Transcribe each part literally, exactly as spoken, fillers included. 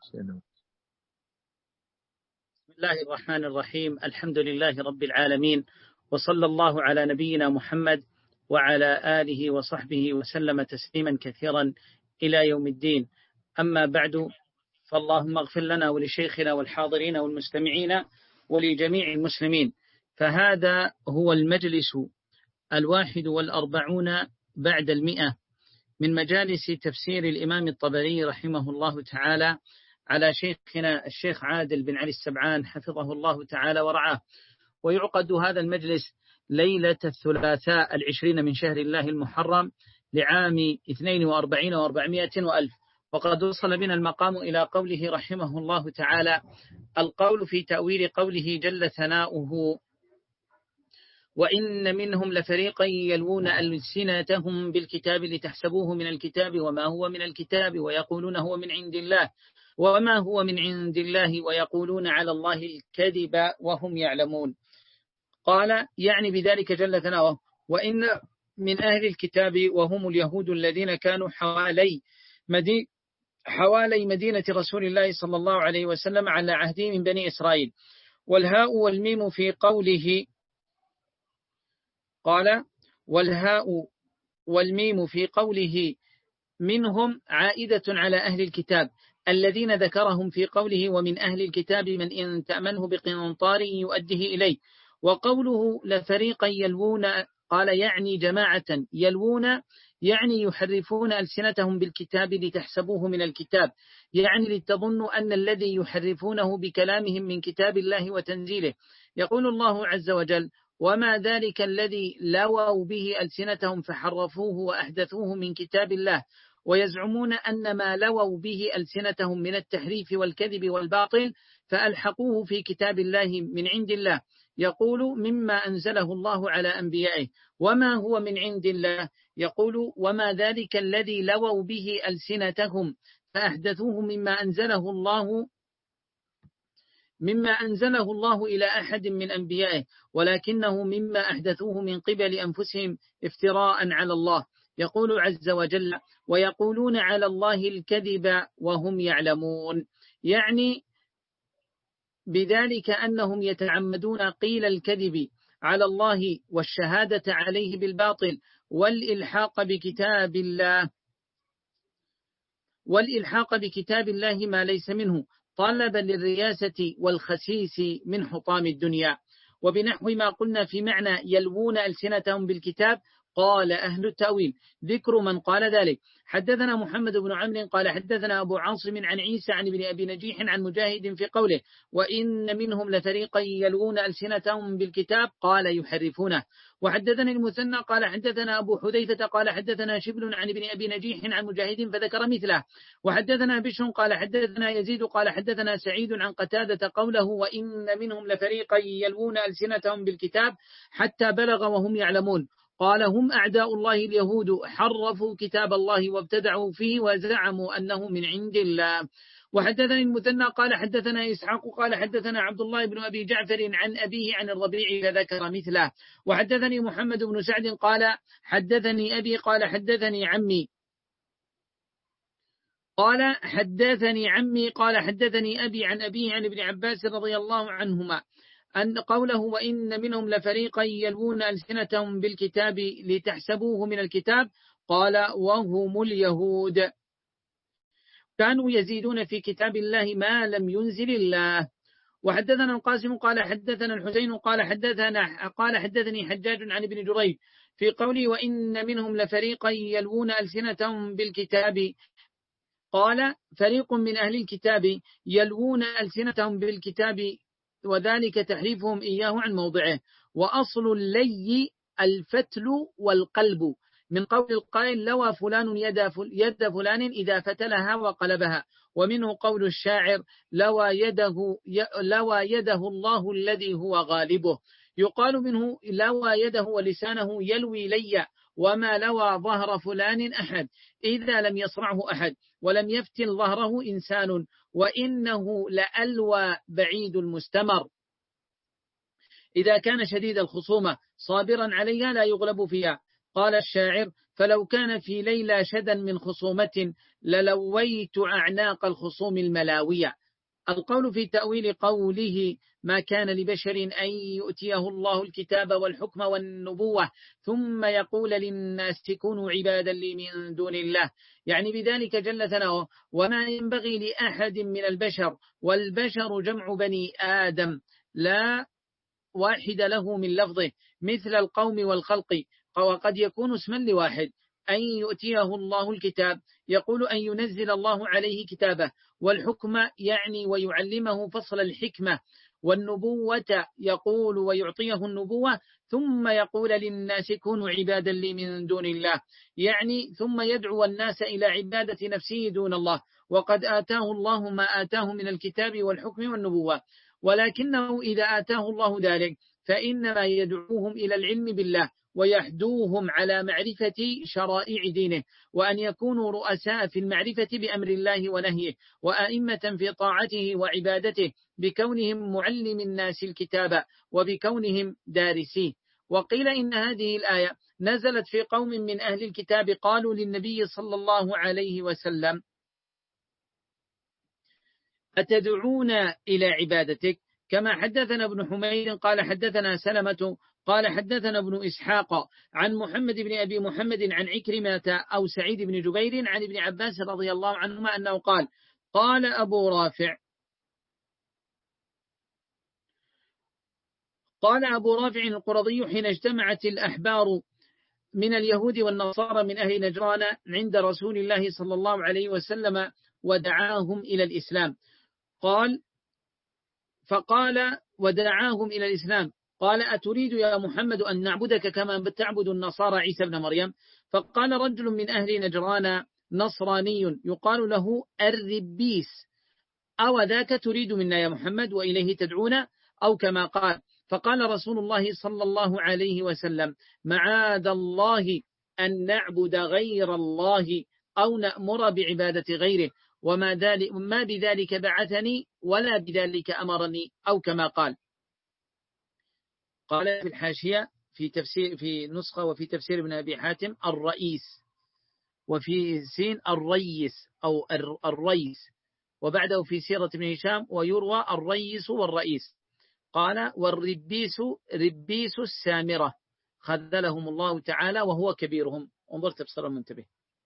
بسم الله الرحمن الرحيم. الحمد لله رب العالمين، وصلى الله على نبينا محمد وعلى آله وصحبه وسلم تسليما كثيرا إلى يوم الدين. أما بعد، فاللهم اغفر لنا ولشيخنا والحاضرين والمستمعين ولجميع المسلمين. فهذا هو المجلس الواحد والأربعون بعد المئة من مجالس تفسير الإمام الطبري رحمه الله تعالى على شيخنا الشيخ عادل بن علي السبعان حفظه الله تعالى ورعاه. ويعقد هذا المجلس ليلة الثلاثاء العشرين من شهر الله المحرم لعام اثنين وأربعين وأربعمائة وألف. وقد وصل بنا المقام إلى قوله رحمه الله تعالى: القول في تأويل قوله جل ثناؤه: وإن منهم لفريقا يلوون ألسنتهم بالكتاب لتحسبوه من الكتاب وما هو من الكتاب ويقولون هو من عند الله وما هو من عند الله ويقولون على الله الكذب وهم يعلمون. قال يعني بذلك جل ثناؤه: وإن من أهل الكتاب وهم اليهود الذين كانوا حوالي مدينة حوالي مدينة رسول الله صلى الله عليه وسلم على عهده من بني إسرائيل. والهاء والميم في قوله قال والهاء والميم في قوله منهم عائدة على أهل الكتاب الذين ذكرهم في قوله ومن أهل الكتاب من إن تأمنه بقنطار يؤده إليه. وقوله لفريقا يلوون قال يعني جماعة يلوون يعني يحرفون ألسنتهم بالكتاب لتحسبوه من الكتاب، يعني لتظنوا أن الذي يحرفونه بكلامهم من كتاب الله وتنزيله. يقول الله عز وجل: وما ذلك الذي لووا به ألسنتهم فحرفوه وأحدثوه من كتاب الله، ويزعمون أن ما لووا به ألسنتهم من التحريف والكذب والباطل فألحقوه في كتاب الله من عند الله. يقول مما أنزله الله على أنبيائه وما هو من عند الله. يقول وما ذلك الذي لووا به ألسنتهم فأحدثوه مما أنزله الله مما أنزله الله إلى أحد من أنبيائه، ولكنه مما أحدثوه من قبل أنفسهم افتراء على الله. يقول عز وجل: ويقولون على الله الكذب وهم يعلمون، يعني بذلك أنهم يتعمدون قيل الكذب على الله والشهادة عليه بالباطل والإلحاق بكتاب الله والإلحاق بكتاب الله ما ليس منه طلبا للرياسة والخسيس من حطام الدنيا. وبنحو ما قلنا في معنى يلوون ألسنتهم بالكتاب قال أهل التأويل ذكر من قال ذلك. حدثنا محمد بن عمرو قال حدثنا أبو عاصم عن عيسى عن ابن أبي نجيح عن مجاهد في قوله: وإن منهم لفريقا يلوون ألسنتهم بالكتاب قال يحرفونه. وحدثنا المثنى قال حدثنا أبو حذيفة قال حدثنا شبل عن ابن أبي نجيح عن مجاهد فذكر مثله. وحدثنا بشر قال حدثنا يزيد قال حدثنا سعيد عن قتادة قوله: وإن منهم لفريقا يلوون ألسنتهم بالكتاب حتى بلغ وهم يعلمون. قال هم أعداء الله اليهود حرفوا كتاب الله وابتدعوا فيه وزعموا أنه من عند الله. وحدثني المثنى قال حدثنا إسحاق قال حدثنا عبد الله بن أبي جعفر عن أبيه عن الربيع فذكر مثله. وحدثني محمد بن سعد قال حدثني أبي قال حدثني عمي قال حدثني عمي قال حدثني أبي عن أبيه عن ابن عباس رضي الله عنهما أن قوله: وإن منهم لفريقا يلوون ألسنتهم بالكتاب لتحسبوه من الكتاب قال وهم اليهود كانوا يزيدون في كتاب الله ما لم ينزل الله. وحدثنا القاسم قال حدثنا الحسين قال حدثنا قال حدثني حجاج عن ابن جريج في قوله: وإن منهم لفريقا يلوون ألسنتهم بالكتاب قال فريق من أهل الكتاب يلوون ألسنتهم بالكتاب وذلك تحريفهم إياه عن موضعه. وأصل اللي الفتل والقلب من قول القائل: لوى فلان يد فلان إذا فتلها وقلبها. ومنه قول الشاعر: لوى يده, لوى يده الله الذي هو غالبه. يقال منه: لوى يده ولسانه يلوي لي وما لوى ظهر فلان أحد إذا لم يصرعه أحد ولم يفتن ظهره إنسان وإنه لألوى بعيد المستمر. إذا كان شديد الخصومة صابرا عليها لا يغلب فيها. قال الشاعر: فلو كان في ليلى شدا من خصومة للويت أعناق الخصوم الملاوية. القول في تأويل قوله ما كان لبشر أن يؤتيه الله الكتاب والحكم والنبوة ثم يقول للناس كونوا عبادا لي من دون الله، يعني بذلك جل ثناؤه وما ينبغي لأحد من البشر، والبشر جمع بني آدم لا واحد له من لفظه مثل القوم والخلق، وقد يكون اسما لواحد. أن يؤتيه الله الكتاب يقول أن ينزل الله عليه كتابه، والحكم يعني ويعلمه فصل الحكمة، والنبوة يقول ويعطيه النبوة ثم يقول للناس كونوا عبادا لي من دون الله، يعني ثم يدعو الناس إلى عبادة نفسه دون الله، وقد آتاه الله ما آتاه من الكتاب والحكم والنبوة. ولكنه إذا آتاه الله ذلك فإنما يدعوهم إلى العلم بالله ويحدوهم على معرفة شرائع دينه، وأن يكونوا رؤساء في المعرفة بأمر الله ونهيه، وأئمة في طاعته وعبادته بكونهم معلم الناس الكتاب وبكونهم دارسيه. وقيل إن هذه الآية نزلت في قوم من أهل الكتاب قالوا للنبي صلى الله عليه وسلم أتدعون إلى عبادتك، كما حدثنا ابن حميد قال حدثنا سلمة قال حدثنا ابن إسحاق عن محمد بن أبي محمد عن عكرمة أو سعيد بن جبير عن ابن عباس رضي الله عنهما أنه قال قال أبو رافع قال أبو رافع القرظي حين اجتمعت الأحبار من اليهود والنصارى من أهل نجران عند رسول الله صلى الله عليه وسلم ودعاهم إلى الإسلام، قال فقال ودعاهم إلى الإسلام قال أتريد يا محمد أن نعبدك كما تعبد النصارى عيسى بن مريم؟ فقال رجل من أهل نجران نصراني يقال له الربيس أو ذاك تريد منا يا محمد وإليه تدعونا؟ أو كما قال. فقال رسول الله صلى الله عليه وسلم معاذ الله أن نعبد غير الله أو نأمر بعبادة غيره، وما ذلك ما بذلك بعثني ولا بذلك أمرني، أو كما قال. قال في الحاشية في تفسير في نسخة وفي تفسير ابن أبي حاتم الرئيس، وفي سين الريس أو الريس، وبعده في سيرة ابن هشام ويروى الريس والرئيس. قال والربيس ربيس السامرة خذلهم الله تعالى وهو كبيرهم. انظر تفسير المنتبه.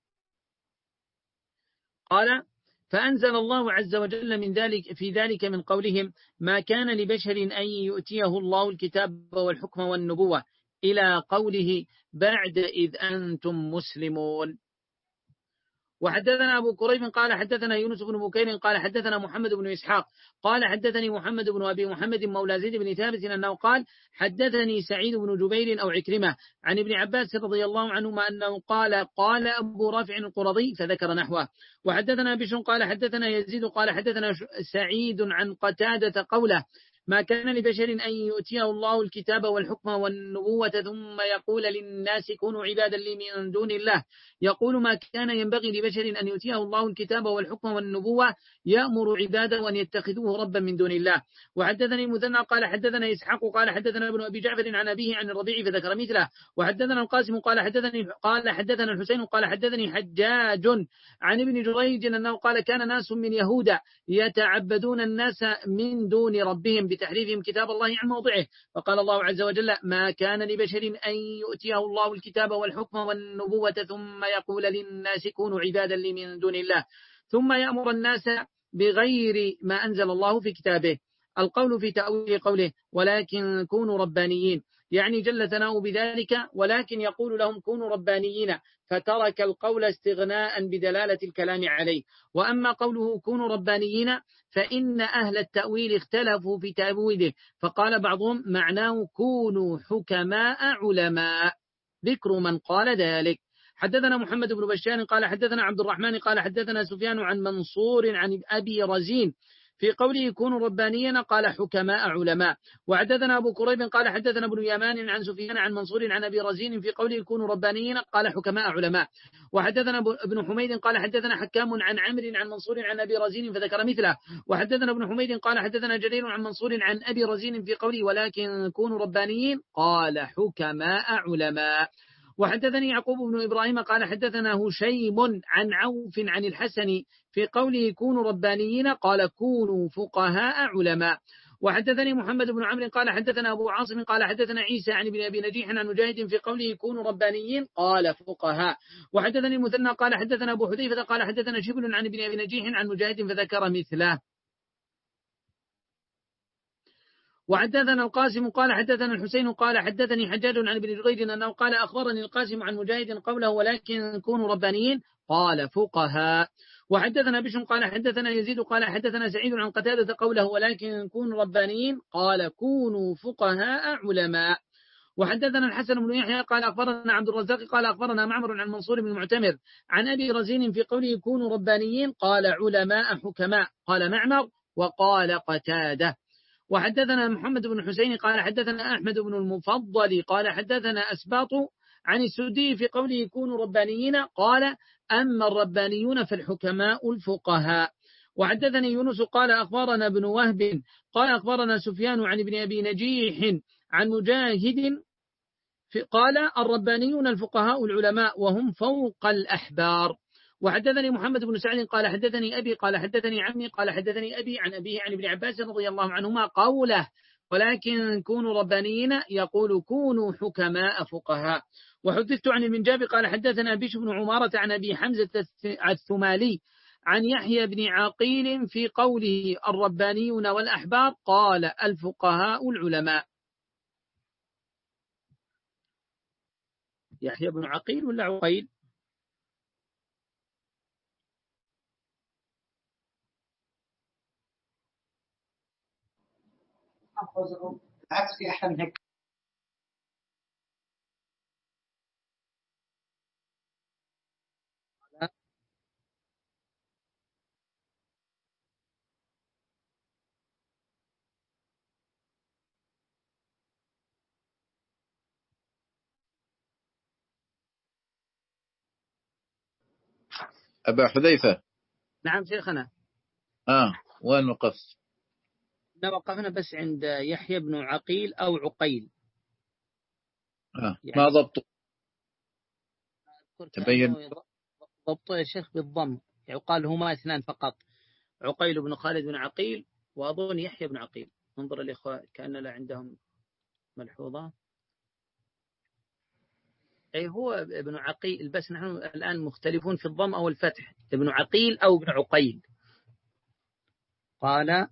قال فأنزل الله عز وجل من ذلك في ذلك من قولهم ما كان لبشر أن يؤتيه الله الكتاب والحكم والنبوة إلى قوله بعد إذ أنتم مسلمون. وحدثنا أبو كريب قال حدثنا يونس بن بكير قال حدثنا محمد بن إسحاق قال حدثني محمد بن أبي محمد مولى زيد بن ثابت أنه قال حدثني سعيد بن جبير أو عكرمة عن ابن عباس رضي الله عنهما أنه قال قال أبو رافع القرظي فذكر نحوه. وحدثنا بشر قال حدثنا يزيد قال حدثنا سعيد عن قتادة قوله ما كان لبشر أن يؤتيه الله الكتاب والحكم والنبوة ثم يقول للناس كونوا عبادا لي من دون الله، يقول ما كان ينبغي لبشر أن يؤتيه الله الكتاب والحكم والنبوة يأمر عباده أن يتخذوه ربا من دون الله. وحدثني المثنى قال حدثنا إسحاق قال حدثنا ابن أبي جعفر عن أبيه عن الربيع فذكر مثله. وحدثنا القاسم قال حدثني قال حدثنا الحسين قال حدثني حجاج عن ابن جريج أنه قال كان ناس من يهودا يتعبدون الناس من دون ربهم بتحريفهم كتاب الله عن موضعه، فقال الله عز وجل ما كان لبشر أن يؤتيه الله الكتاب والحكم والنبوة ثم يقول للناس كونوا عبادا لي من دون الله ثم يأمر الناس بغير ما أنزل الله في كتابه. القول في تأويل قوله ولكن كونوا ربانيين، يعني جل ثناؤه بذلك ولكن يقول لهم كونوا ربانيين، فترك القول استغناء بدلالة الكلام عليه. وأما قوله كونوا ربانيين فإن أهل التأويل اختلفوا في تأويله، فقال بعضهم معناه كونوا حكماء علماء، ذكر من قال ذلك. حدثنا محمد بن بشار قال حدثنا عبد الرحمن قال حدثنا سفيان عن منصور عن أبي رزين في قوله كونوا ربانيين قال حكماء علماء. وحدثنا أبو كريب قال حدثنا ابن يمان عن سفيان عن منصور عن أبي رزين في قوله كونوا ربانيين قال حكماء علماء. وحدثنا ابن حميد قال حدثنا حكام عن عمرو عن منصور عن أبي رزين فذكر مثله. وحدثنا ابن حميد قال حدثنا جرير عن منصور عن أبي رزين في قوله ولكن كونوا ربانيين قال حكماء علماء. وحدثني يعقوب بن إبراهيم قال حدثنا هشيم عن عوف عن الحسن في قوله كونوا ربانيين قال كونوا فقهاء علماء. وحدثني محمد بن عمرو قال حدثنا أبو عاصم قال حدثنا عيسى عن ابن أبي نجيح عن مجاهد في قوله كونوا ربانيين قال فقهاء. وحدثني المثنى قال حدثنا أبو حذيفة قال حدثنا شبل عن ابن أبي نجيح عن مجاهد فذكر مثله. وحدثنا القاسم قال حدثنا الحسين قال حدثني حجاج عن ابن جريج أنه قال أخبرني القاسم عن مجاهد قوله ولكن كونوا ربانيين قال فقهاء. وحدثنا بشر قال حدثنا يزيد قال حدثنا سعيد عن قتادة قوله ولكن كونوا ربانيين قال كونوا فقهاء علماء. وحدثنا الحسن بن يحيى قال أخبرنا عبد الرزاق قال أخبرنا معمر عن منصور بن المعتمر عن أبي رزين في قوله كونوا ربانيين قال علماء حكماء قال معمر وقال قتادة. وحدثنا محمد بن حسين قال حدثنا أحمد بن المفضل قال حدثنا أسباط عن السدي في قوله كونوا ربانيين قال أما الربانيون فالحكماء الفقهاء. وحدثني يونس قال أخبرنا ابن وهب قال أخبرنا سفيان عن ابن أبي نجيح عن مجاهد قال الربانيون الفقهاء العلماء وهم فوق الأحبار. وحدثني محمد بن سعد قال حدثني أبي قال حدثني عمي قال حدثني أبي عن أبيه عن ابن عباس رضي الله عنهما قوله ولكن كونوا ربانيين يقول كونوا حكماء فقهاء. وحدثت عن المنجاب قال حدثنا بشر بن عمارة عن أبي حمزة الثمالي عن يحيى بن عقيل في قوله الربانيون والأحبار قال الفقهاء العلماء. يحيى بن عقيل ولا عقيل؟ عكس في أحد من هيك. أبا حذيفة. نعم شيخنا. آه وين وقفت؟ وقفنا بس عند يحيى بن عقيل أو عقيل. آه. يعني ما ضبطه؟ تبين ضبطه يا شيخ بالضم، يقال هما اثنان فقط، عقيل بن خالد بن عقيل وأظن يحيى بن عقيل. انظر الإخوة كأن لا عندهم ملحوظة. أي هو ابن عقيل، بس نحن الآن مختلفون في الضم أو الفتح، ابن عقيل أو ابن عقيل. قال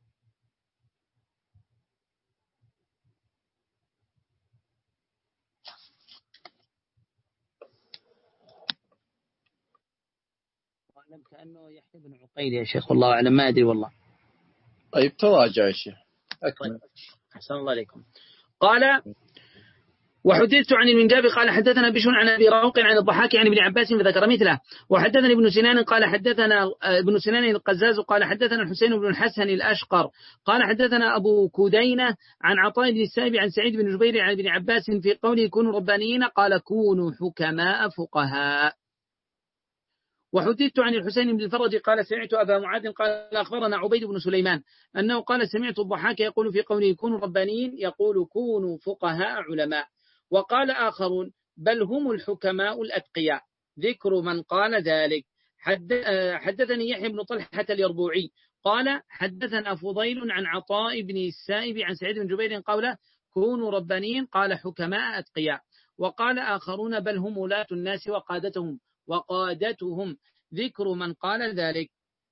كأنه يحيى بن عقيل يا شيخ، والله أعلم، ما أدري والله. طيب تراجع يا شيخ. أكمل. أحسن الله عليكم. قال وحدثت عن المنجاب قال حدثنا بشر عن أبي روق عن الضحاك عن ابن عباس فذكر مثله. وحدثني ابن سنان قال حدثنا ابن سنان القزاز قال حدثنا الحسين بن الحسن الأشقر قال حدثنا أبو كدينة عن عطاء بن السائب عن سعيد بن جبير عن ابن عباس في قوله كونوا ربانيين قال كونوا حكماء فقهاء. وحدثت عن الحسين بن الفرج قال سمعت أبا معاذ قال أخبرنا عبيد بن سليمان أنه قال سمعت الضحاك يقول في قوله كونوا ربانيين يقول كونوا فقهاء علماء. وقال آخرون بل هم الحكماء الأتقياء، ذكر من قال ذلك. حدثني يحيى بن طلحة اليربوعي قال حدثنا فضيل عن عطاء بن السائب عن سعيد بن جبير قوله كونوا ربانيين قال حكماء أتقياء. وقال آخرون بل هم ولاة الناس وقادتهم وقادتهم، ذكر من قال ذلك.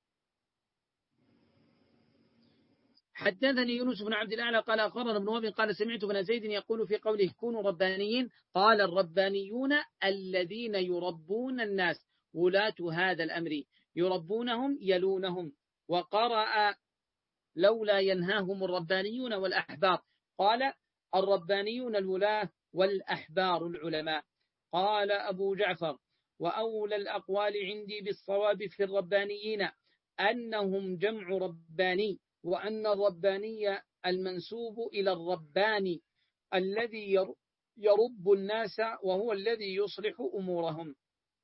حدثني يونس بن عبد الأعلى قال أخبرنا ابن وهب قال سمعت ابن زيد يقول في قوله كونوا ربانيين قال الربانيون الذين يربون الناس، ولاة هذا الأمر يربونهم يلونهم. وقرأ لولا ينهاهم الربانيون والأحبار قال الربانيون الولاة والأحبار العلماء. قال أبو جعفر وأولى الأقوال عندي بالصواب في الربانيين أنهم جمع رباني، وأن الرباني المنسوب إلى الرباني الذي يرب الناس وهو الذي يصلح أمورهم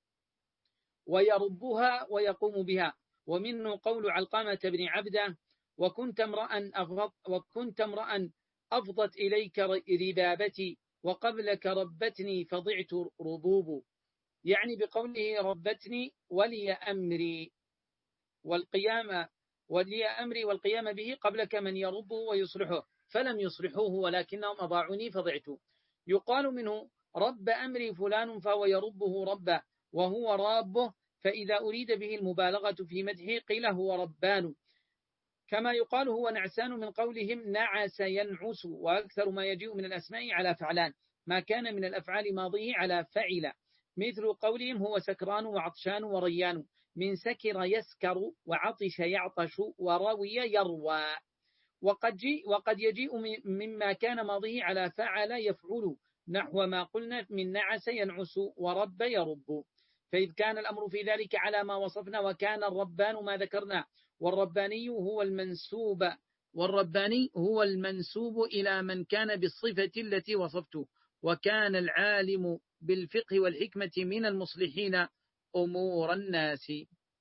ويربها ويقوم بها. ومنه قول علقمة بن عبده وكنت امرأ أفضت, وكنت امرأ أفضت إليك ربابتي وقبلك ربتني فضعت ربوب، يعني بقوله ربتني ولي أمري والقيام ولي أمري والقيام به قبلك من يربه ويصلحه، فلم يصلحوه ولكنهم أضاعوني فضعت. يقال منه رب أمري فلان فهو يربه ربا وهو رابه، فإذا أريد به المبالغة في مدحه قيل هو ربان، كما يقال هو نعسان من قولهم نعس ينعس، وأكثر ما يجيء من الأسماء على فعلان ما كان من الأفعال ماضيه على فعل، مثل قولهم هو سكران وعطشان وريان، من سكر يسكر وعطش يعطش وروي يروى. وقد, جي وقد يجيء مما كان ماضيه على فعل يفعل، نحو ما قلنا من نعس ينعس ورب يرب. فإذ كان الأمر في ذلك على ما وصفنا وكان الربان ما ذكرنا، والرباني هو المنسوب والرباني هو المنسوب إلى من كان بالصفة التي وصفته، وكان العالم بالفقه والحكمة من المصلحين أمور الناس.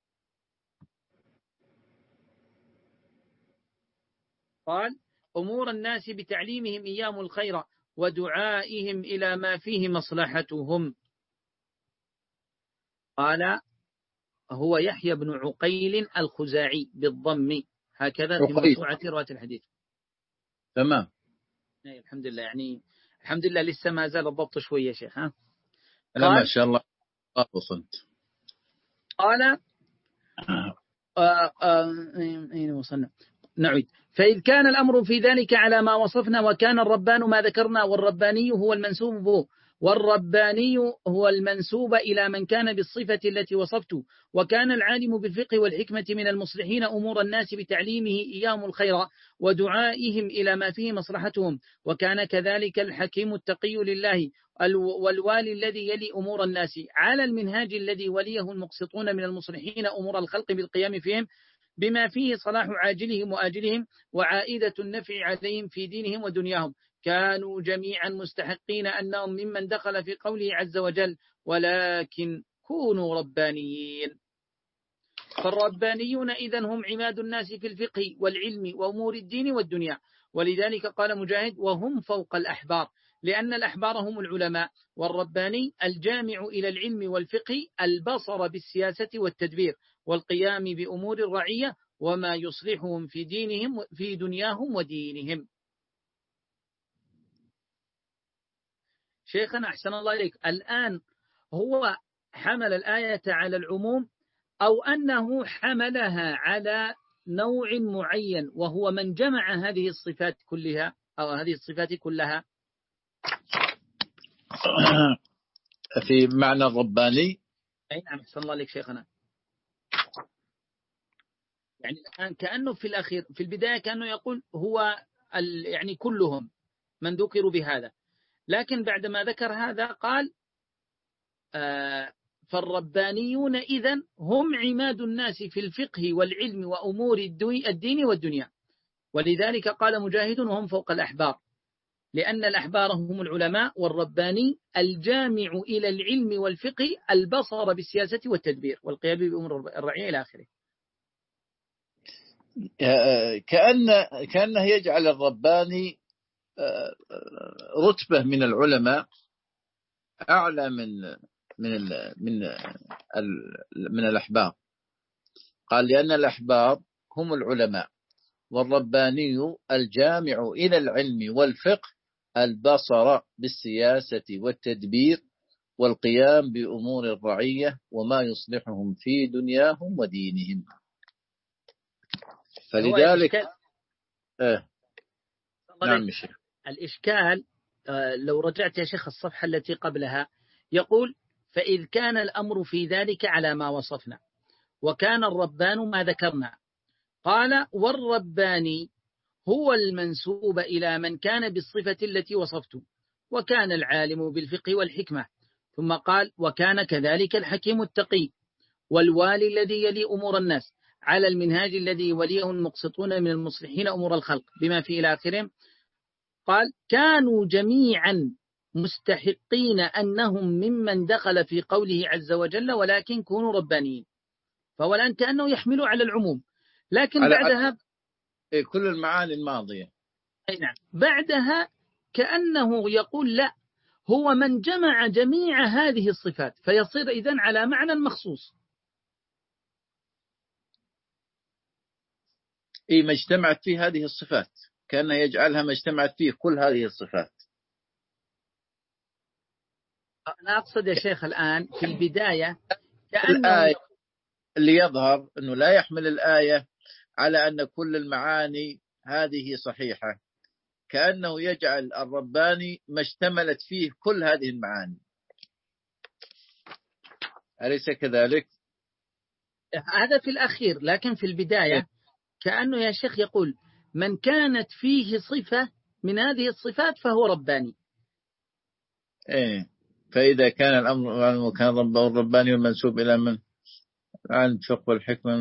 قال أمور الناس بتعليمهم إياهم الخير ودعائهم إلى ما فيه مصلحتهم. قال هو يحيى بن عقيل الخزاعي بالضم، هكذا في موسوعة رواة الحديث. تمام. الحمد لله، يعني الحمد لله لسه ما زال الضبط شوية يا شيخ. ها لا ما شاء الله وصلت. قال أين وصلنا؟ نعيد. فإذ كان الأمر في ذلك على ما وصفنا وكان الربان ما ذكرنا، والرباني هو المنسوب به والرباني هو المنسوب إلى من كان بالصفة التي وصفته، وكان العالم بالفقه والحكمة من المصلحين أمور الناس بتعليمه إياهم الخير ودعائهم إلى ما فيه مصلحتهم، وكان كذلك الحكيم التقي لله والوالي الذي يلي أمور الناس على المنهاج الذي وليه المقسطون من المصلحين أمور الخلق بالقيام فيهم بما فيه صلاح عاجلهم وآجلهم وعائدة النفع عليهم في دينهم ودنياهم. كانوا جميعا مستحقين أنهم ممن دخل في قوله عز وجل ولكن كونوا ربانيين. فالربانيون إذن هم عماد الناس في الفقه والعلم وأمور الدين والدنيا، ولذلك قال مجاهد وهم فوق الأحبار، لأن الأحبار هم العلماء، والرباني الجامع إلى العلم والفقه البصر بالسياسة والتدبير والقيام بأمور الرعية وما يصلحهم في دينهم في دنياهم ودينهم. شيخنا أحسن الله إليك، الآن هو حمل الآية على العموم أو أنه حملها على نوع معين وهو من جمع هذه الصفات كلها أو هذه الصفات كلها في معنى الرباني؟ أي نعم أحسن الله إليك شيخنا. يعني الآن كأنه في الأخير في البداية كأنه يقول هو يعني كلهم من ذكروا بهذا، لكن بعدما ذكر هذا قال آه فالربانيون إذن هم عماد الناس في الفقه والعلم وأمور الدين والدنيا، ولذلك قال مجاهد وهم فوق الأحبار، لأن الأحبار هم العلماء، والرباني الجامع إلى العلم والفقه البصر بالسياسة والتدبير والقيام بأمور الرعية إلى آخره. كأن كأنه يجعل الرباني رتبة من العلماء أعلى من من من من الأحبار. قال لأن الأحبار هم العلماء، والرباني الجامع إلى العلم والفقه البصر بالسياسة والتدبير والقيام بأمور الرعية وما يصلحهم في دنياهم ودينهم. فلذلك آه. نعم شيخ. الإشكال لو رجعت يا شيخ الصفحة التي قبلها يقول فإذ كان الأمر في ذلك على ما وصفنا وكان الربان ما ذكرنا، قال والرباني هو المنسوب إلى من كان بالصفة التي وصفته وكان العالم بالفقه والحكمة، ثم قال وكان كذلك الحكيم التقي والوالي الذي يلي أمور الناس على المنهاج الذي وليه المقسطون من المصلحين أمور الخلق بما في إلى آخره. قال كانوا جميعا مستحقين أنهم ممن دخل في قوله عز وجل ولكن كونوا ربانيين، فهو الآن كأنه يحمل على العموم، لكن بعدها كل المعاني الماضية. أي نعم، بعدها كأنه يقول لا، هو من جمع جميع هذه الصفات، فيصير إذن على معنى مخصوص. إيه، ما اجتمعت فيه هذه الصفات، كأنه يجعلها ما اجتمعت فيه كل هذه الصفات. أنا أقصد يا شيخ الآن في البداية كأنه الآية اللي يظهر أنه لا يحمل الآية على أن كل المعاني هذه صحيحة، كأنه يجعل الرباني ما اشتملت فيه كل هذه المعاني، أليس كذلك؟ هذا في الأخير، لكن في البداية كأنه يا شيخ يقول من كانت فيه صفة من هذه الصفات فهو رباني. إيه، فإذا كان الأمر كان ربه الرباني والمنسوب إلى من؟ عن الفقه والحكمة.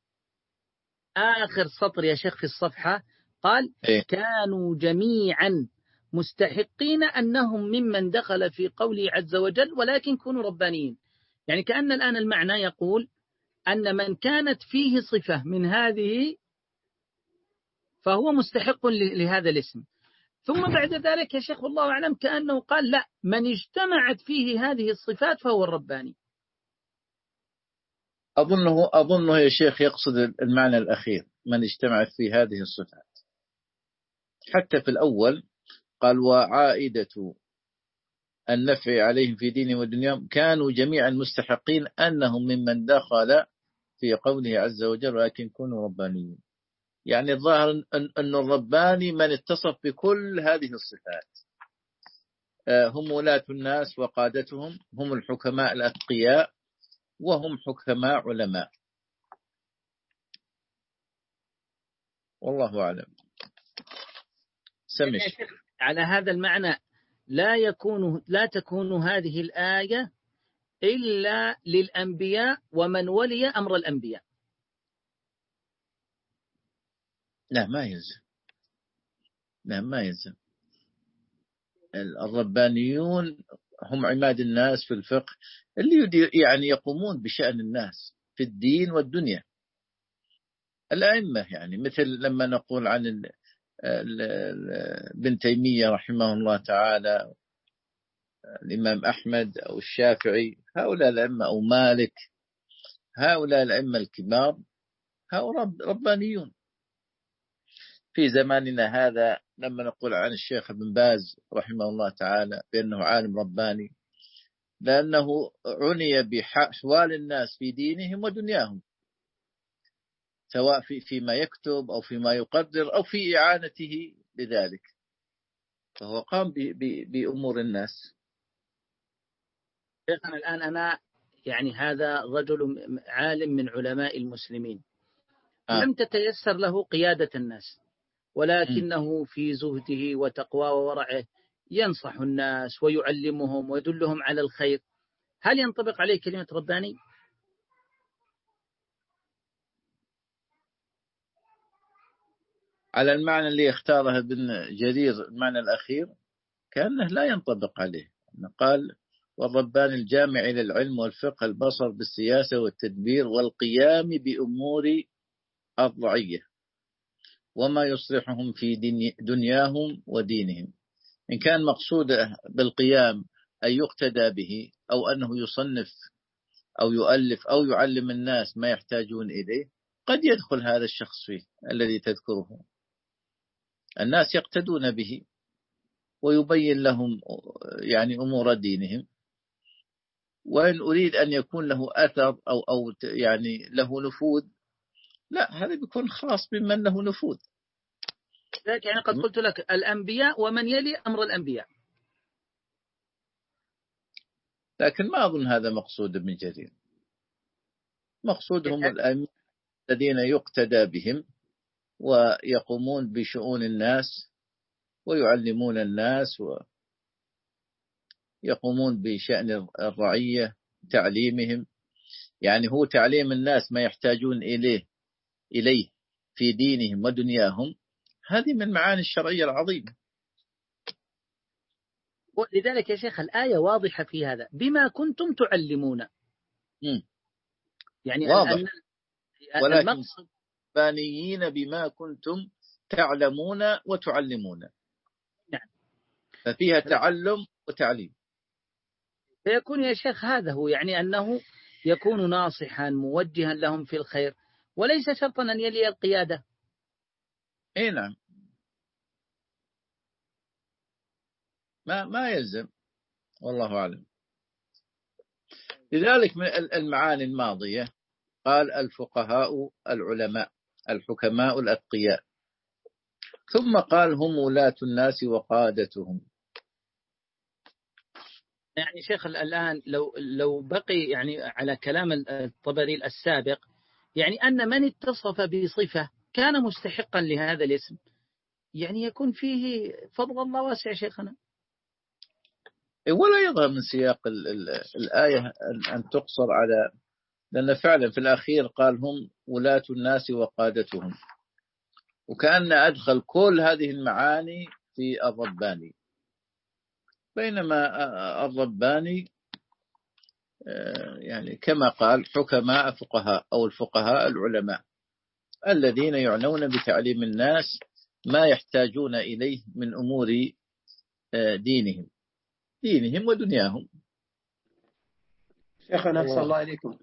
آخر سطر يا شيخ في الصفحة قال إيه؟ كانوا جميعا مستحقين أنهم ممن دخل في قوله عز وجل ولكن كونوا ربانيين. يعني كأن الآن المعنى يقول أن من كانت فيه صفة من هذه فهو مستحق لهذا الاسم. ثم بعد ذلك يا شيخ والله أعلم كأنه قال لا، من اجتمعت فيه هذه الصفات فهو الرباني. أظنه أظنه يا شيخ يقصد المعنى الأخير، من اجتمعت فيه هذه الصفات. حتى في الأول قال وعائدة النفع عليهم في دينهم ودنياهم كانوا جميعا مستحقين أنهم ممن دخل في قوله عز وجل ولكن كونوا ربانيين. يعني الظاهر أن الرباني من اتصف بكل هذه الصفات، هم ولاة الناس وقادتهم، هم الحكماء الأتقياء، وهم حكماء علماء. والله أعلم. سمش على هذا المعنى لا يكون لا تكون هذه الآية إلا للأنبياء ومن ولي أمر الأنبياء. لا ما يلزم، لا ما يلزم. الربانيون هم عماد الناس في الفقه، اللي يدير يعني يقومون بشأن الناس في الدين والدنيا. الأئمة يعني مثل لما نقول عن ابن تيمية رحمه الله تعالى، الإمام أحمد أو الشافعي، هؤلاء الأئمة، أو مالك، هؤلاء الأئمة الكبار هؤلاء ربانيون. في زماننا هذا لما نقول عن الشيخ ابن باز رحمه الله تعالى بأنه عالم رباني، لأنه عني بأحوال الناس في دينهم ودنياهم، سواء في فيما يكتب أو فيما يقدر أو في إعانته لذلك، فهو قام بأمور الناس. شيخنا الآن أنا يعني هذا رجل عالم من علماء المسلمين، آه. لم تتيسر له قيادة الناس، ولكنه في زهده وتقوى وورعه ينصح الناس ويعلمهم ويدلهم على الخير. هل ينطبق عليه كلمة رباني؟ على المعنى اللي اختاره ابن جرير، المعنى الأخير كأنه لا ينطبق عليه. قال والرباني الجامع إلى العلم والفقه البصر بالسياسة والتدبير والقيام بأمور الرعية وما يصلحهم في دنياهم ودينهم. إن كان مقصوده بالقيام أن يقتدى به، أو أنه يصنف أو يؤلف أو يعلم الناس ما يحتاجون إليه، قد يدخل هذا الشخص فيه الذي تذكره. الناس يقتدون به ويبين لهم يعني أمور دينهم. وإن أريد أن يكون له أثر أو أو يعني له نفوذ، لا، هذا بيكون خاص بمن له نفوذ. لكن يعني قد قلت لك الأنبياء ومن يلي أمر الأنبياء، لكن ما أظن هذا مقصود ابن جرير. مقصودهم الأئمة الذين يقتدى بهم ويقومون بشؤون الناس ويعلمون الناس ويقومون بشأن الرعية، تعليمهم. يعني هو تعليم الناس ما يحتاجون إليه إليه في دينهم ودنياهم، هذه من معاني الشرعية العظيمة. لذلك يا شيخ الآية واضحة في هذا، بما كنتم تعلمون. م. يعني واضح. ولكن المقصد ربانيين بما كنتم تعلمون وتعلمون. نعم. ففيها تعلم وتعليم. فيكون يا شيخ هذا هو، يعني أنه يكون ناصحا موجها لهم في الخير، وليس شرطا أن يلي القيادة. اي نعم، ما ما يلزم، والله أعلم. لذلك من المعاني الماضية قال الفقهاء العلماء الحكماء الأتقياء، ثم قال هم ولاة الناس وقادتهم. يعني شيخ الآن لو لو بقي يعني على كلام الطبري السابق، يعني أن من اتصف بصفة كان مستحقا لهذا الاسم، يعني يكون فيه فضل الله واسع شيخنا. ولا يظهر من سياق ال ال الآية أن تقصر على، لأن فعلا في الأخير قال هم ولاة الناس وقادتهم، وكأن أدخل كل هذه المعاني في الرباني، بينما الرباني يعني كما قال حكماء فقهاء أو الفقهاء العلماء الذين يعنون بتعليم الناس ما يحتاجون إليه من أمور دينهم دينهم ودنياهم. شيخنا أحسن الله عليكم.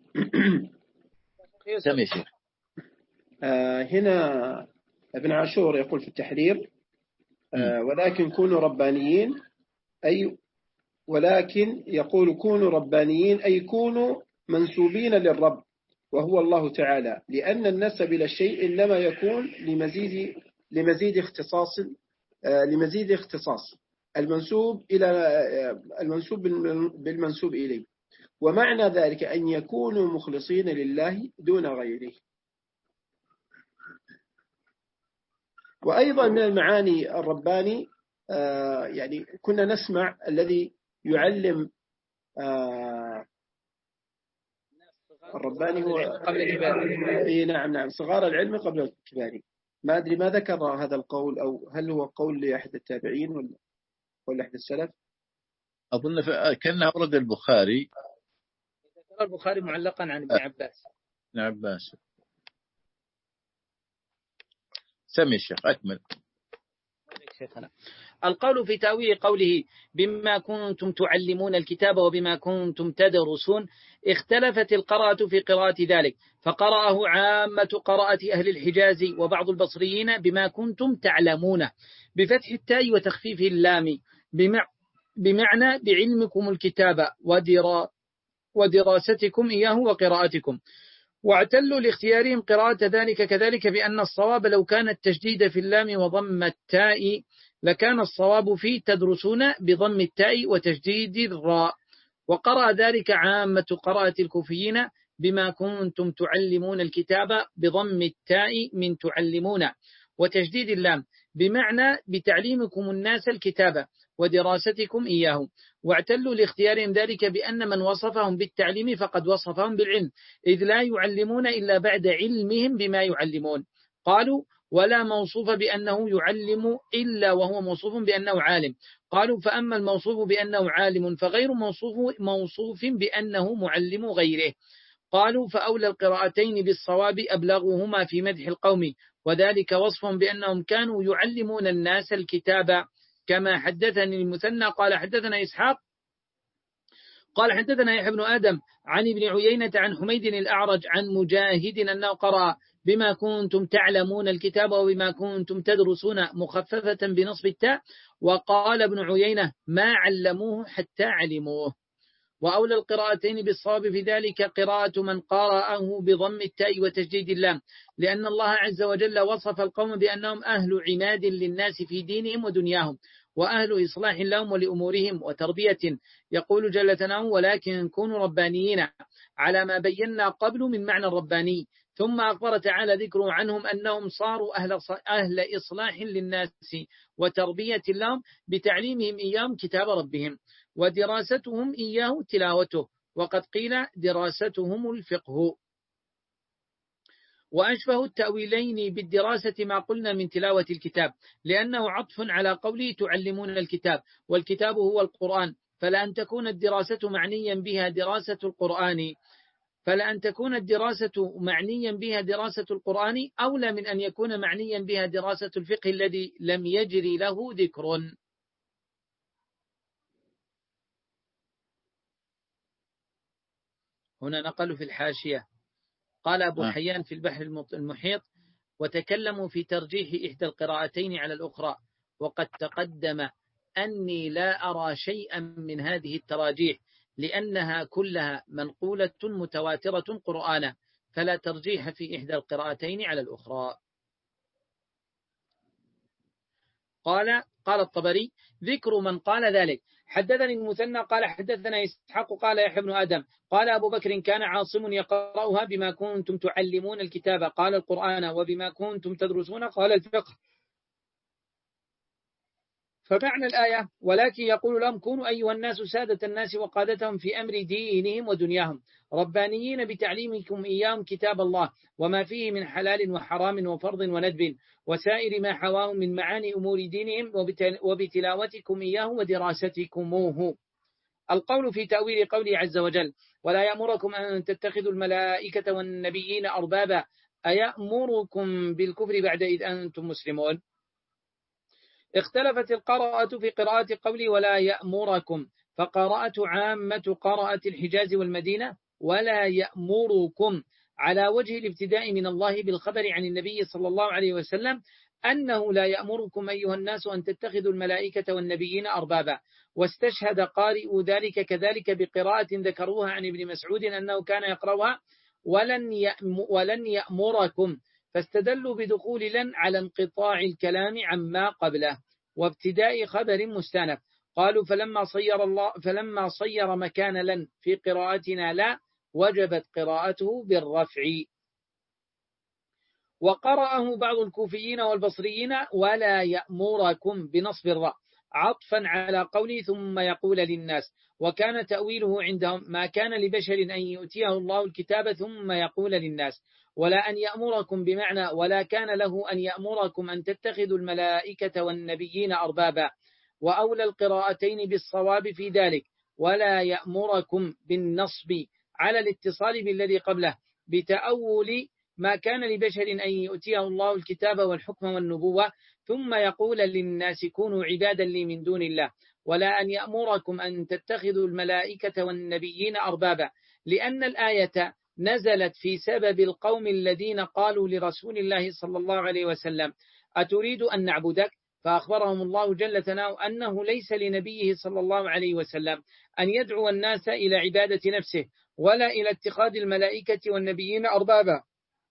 سمي شيخ. آه هنا ابن عاشور يقول في التحرير آه ولكن كونوا ربانيين، أي ولكن يقول كونوا ربانيين أي كونوا منسوبين للرب وهو الله تعالى، لأن النسب إلى الشيء إنما يكون لمزيد لمزيد اختصاص آه لمزيد اختصاص المنسوب إلى آه المنسوب بالمنسوب إليه، ومعنى ذلك أن يكونوا مخلصين لله دون غيره. وأيضا من المعاني الرباني آه يعني كنا نسمع الذي يعلم آه الرباني هو قبل الكبار. إيه نعم نعم صغار العلم قبل الكبار. ما أدري ما ذكر هذا القول، أو هل هو قول لأحد التابعين ولا قول أحد السلف؟ أظن كأنه ورد البخاري. البخاري معلقا عن ابن عباس. ابن عباس. سمي الشيخ أكمل. شيخنا القول في تأويل قوله بما كنتم تعلمون الكتاب وبما كنتم تدرسون، اختلفت القراءة في قراءة ذلك، فقرأه عامة قراءة أهل الحجاز وبعض البصريين بما كنتم تعلمون بفتح التاء وتخفيف اللام، بمعنى بعلمكم الكتاب ودرا ودراستكم إياه وقراءتكم. واعتلوا لاختيارهم قراءة ذلك كذلك بأن الصواب لو كان التشديد في اللام وضم التاء لكان الصواب في تدرسون بضم التاء وتشديد الراء، وقرأ ذلك عامة قراءة الكوفيين بما كنتم تعلمون الكتاب بضم التاء من تعلمون وتشديد اللام، بمعنى بتعليمكم الناس الكتاب ودراستكم إياه. واعتلوا لاختيارهم ذلك بأن من وصفهم بالتعليم فقد وصفهم بالعلم، إذ لا يعلمون إلا بعد علمهم بما يعلمون. قالوا ولا موصوف بأنه يعلم إلا وهو موصوف بأنه عالم. قالوا فأما الموصوف بأنه عالم فغير موصوف, موصوف بأنه معلم غيره. قالوا فأولى القراءتين بالصواب أبلغهما في مدح القوم، وذلك وصفهم بأنهم كانوا يعلمون الناس الكتاب، كما حدثني المثنى قال حدثنا إسحاق قال حدثنا يحيى بن آدم عن ابن عيينة عن حميد الأعرج عن مجاهد أنه قرأ بما كنتم تعلمون الكتاب وبما كنتم تدرسون مخففة بنصب التاء، وقال ابن عيينة ما علموه حتى علموه. وأولى القراءتين بالصواب في ذلك قراءة من قرأه بضم التاء وتشديد اللام، لأن الله عز وجل وصف القوم بأنهم أهل عناد للناس في دينهم ودنياهم، وأهل إصلاح لهم ولأمورهم وتربية. يقول جل ثناؤه ولكن كونوا ربانيين على ما بينا قبل من معنى الرباني، ثم أخبر تعالى ذكره عنهم أنهم صاروا أهل, أهل إصلاح للناس وتربية لهم بتعليمهم إياهم كتاب ربهم ودراستهم إياه تلاوته، وقد قيل دراستهم الفقه. وأشبه التأويلين بالدراسة ما قلنا من تلاوة الكتاب، لأنه عطف على قوله تعلمون الكتاب، والكتاب هو القرآن، فلأن تكون الدراسة معنيا بها دراسة القرآن فلأن تكون الدراسة معنيا بها دراسة القرآن أولى من أن يكون معنيا بها دراسة الفقه الذي لم يجري له ذكر. هنا نقلوا في الحاشية. قال أبو آه. حيان في البحر المحيط: وتكلموا في ترجيح إحدى القراءتين على الأخرى، وقد تقدم أني لا أرى شيئا من هذه التراجيح، لأنها كلها منقولة متواترة قرآنا، فلا ترجيح في إحدى القراءتين على الأخرى. قال قال الطبري: ذكر من قال ذلك. حدثني المثنى قال حدثنا إسحاق قال يحيى بن آدم قال أبو بكر: كان عاصم يقرأها بما كنتم تعلمون الكتاب قال القرآن، وبما كنتم تدرسون قال الفقه. فمعنى الآية: ولكن يقول لهم كونوا أيها الناس سادة الناس وقادتهم في أمر دينهم ودنياهم، ربانيين بتعليمكم إياهم كتاب الله وما فيه من حلال وحرام وفرض وندب وسائر ما حواه من معاني أمور دينهم، وبتلاوتكم إياه ودراستكموه. القول في تأويل قوله عز وجل: ولا يأمركم أن تتخذوا الملائكة والنبيين أربابا، أيأمركم بالكفر بعد إذ أنتم مسلمون. اختلفت القراءة في قراءة قولي ولا يأمركم، فقراءة عامة قراءة الحجاز والمدينة ولا يأمركم على وجه الابتداء من الله بالخبر عن النبي صلى الله عليه وسلم أنه لا يأمركم أيها الناس أن تتخذوا الملائكة والنبيين أربابا. واستشهد قارئ ذلك كذلك بقراءة ذكروها عن ابن مسعود أنه كان يقرأها ولن ولن يأمركم، فاستدلوا بدخول لن على انقطاع الكلام عما قبله وابتداء خبر مستأنف. قالوا فلما صير الله فلما صير مكان لن في قراءتنا لا وجبت قراءته بالرفع. وقرأه بعض الكوفيين والبصريين ولا يأمركم بنصب الراء عطفا على قوله ثم يقول للناس، وكان تأويله عندهم ما كان لبشر أن يؤتيه الله الكتاب ثم يقول للناس، ولا أن يأمركم بمعنى ولا كان له أن يأمركم أن تتخذوا الملائكة والنبيين أربابا. وأولى القراءتين بالصواب في ذلك ولا يأمركم بالنصب على الاتصال بالذي قبله بتأول ما كان لبشر أن يؤتيه الله الكتاب والحكم والنبوة ثم يقول للناس كونوا عبادا لي من دون الله، ولا أن يأمركم أن تتخذوا الملائكة والنبيين أربابا، لأن الآية نزلت في سبب القوم الذين قالوا لرسول الله صلى الله عليه وسلم أتريد أن نعبدك؟ فأخبرهم الله جل ثناؤه أنه ليس لنبيه صلى الله عليه وسلم أن يدعو الناس إلى عبادة نفسه ولا إلى اتخاذ الملائكة والنبيين أربابا،